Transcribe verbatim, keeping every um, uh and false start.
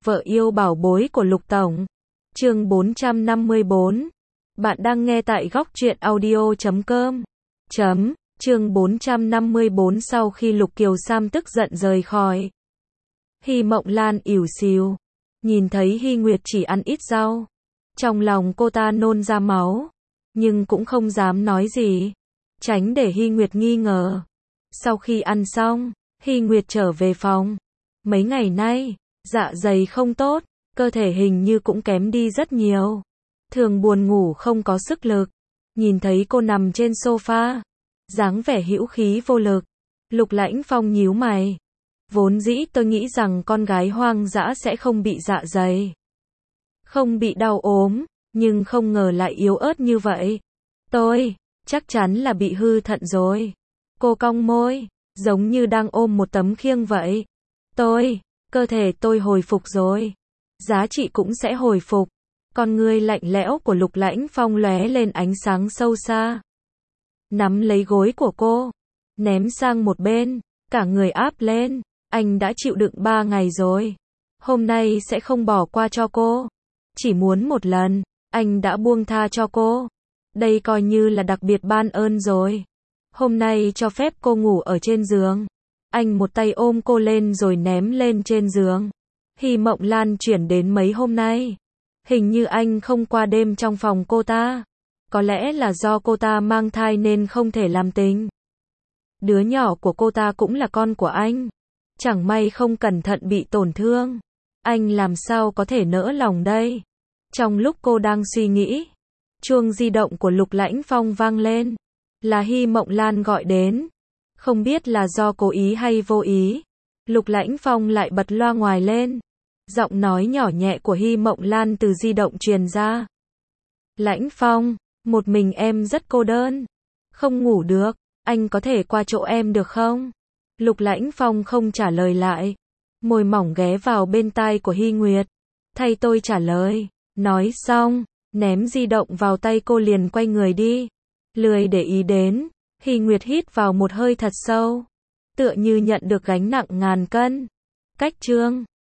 Vợ yêu bảo bối của Lục Tổng. Chương bốn trăm năm mươi bốn. Bạn đang nghe tại góc truyện audio chấm com. Chấm, chương bốn trăm năm mươi bốn. Sau khi Lục Kiều Sam tức giận rời khỏi, Hy Mộng Lan ỉu xìu, nhìn thấy Hy Nguyệt chỉ ăn ít rau, trong lòng cô ta nôn ra máu, nhưng cũng không dám nói gì, tránh để Hy Nguyệt nghi ngờ. Sau khi ăn xong, Hy Nguyệt trở về phòng. Mấy ngày nay, dạ dày không tốt, cơ thể hình như cũng kém đi rất nhiều. Thường buồn ngủ không có sức lực. Nhìn thấy cô nằm trên sofa, dáng vẻ hữu khí vô lực, Lục Lãnh Phong nhíu mày. Vốn dĩ tôi nghĩ rằng con gái hoang dã sẽ không bị dạ dày, không bị đau ốm, nhưng không ngờ lại yếu ớt như vậy. Tôi, chắc chắn là bị hư thận rồi. Cô cong môi, giống như đang ôm một tấm khiêng vậy. Tôi, cơ thể tôi hồi phục rồi. Giá trị cũng sẽ hồi phục. Con ngươi lạnh lẽo của Lục Lãnh Phong lóe lên ánh sáng sâu xa. Nắm lấy gối của cô, ném sang một bên, cả người áp lên. Anh đã chịu đựng ba ngày rồi. Hôm nay sẽ không bỏ qua cho cô. Chỉ muốn một lần, anh đã buông tha cho cô. Đây coi như là đặc biệt ban ơn rồi. Hôm nay cho phép cô ngủ ở trên giường. Anh một tay ôm cô lên rồi ném lên trên giường. Hy Mộng Lan chuyển đến mấy hôm nay, hình như anh không qua đêm trong phòng cô ta. Có lẽ là do cô ta mang thai nên không thể làm tình. Đứa nhỏ của cô ta cũng là con của anh. Chẳng may không cẩn thận bị tổn thương, anh làm sao có thể nỡ lòng đây. Trong lúc cô đang suy nghĩ, chuông di động của Lục Lãnh Phong vang lên. Là Hy Mộng Lan gọi đến. Không biết là do cố ý hay vô ý, Lục Lãnh Phong lại bật loa ngoài lên. Giọng nói nhỏ nhẹ của Hy Mộng Lan từ di động truyền ra. Lãnh Phong, một mình em rất cô đơn, không ngủ được, anh có thể qua chỗ em được không? Lục Lãnh Phong không trả lời lại, môi mỏng ghé vào bên tai của Hy Nguyệt. Thay tôi trả lời. Nói xong, ném di động vào tay cô liền quay người đi. Lười để ý đến. Hy Nguyệt hít vào một hơi thật sâu, tựa như nhận được gánh nặng ngàn cân. Cách chương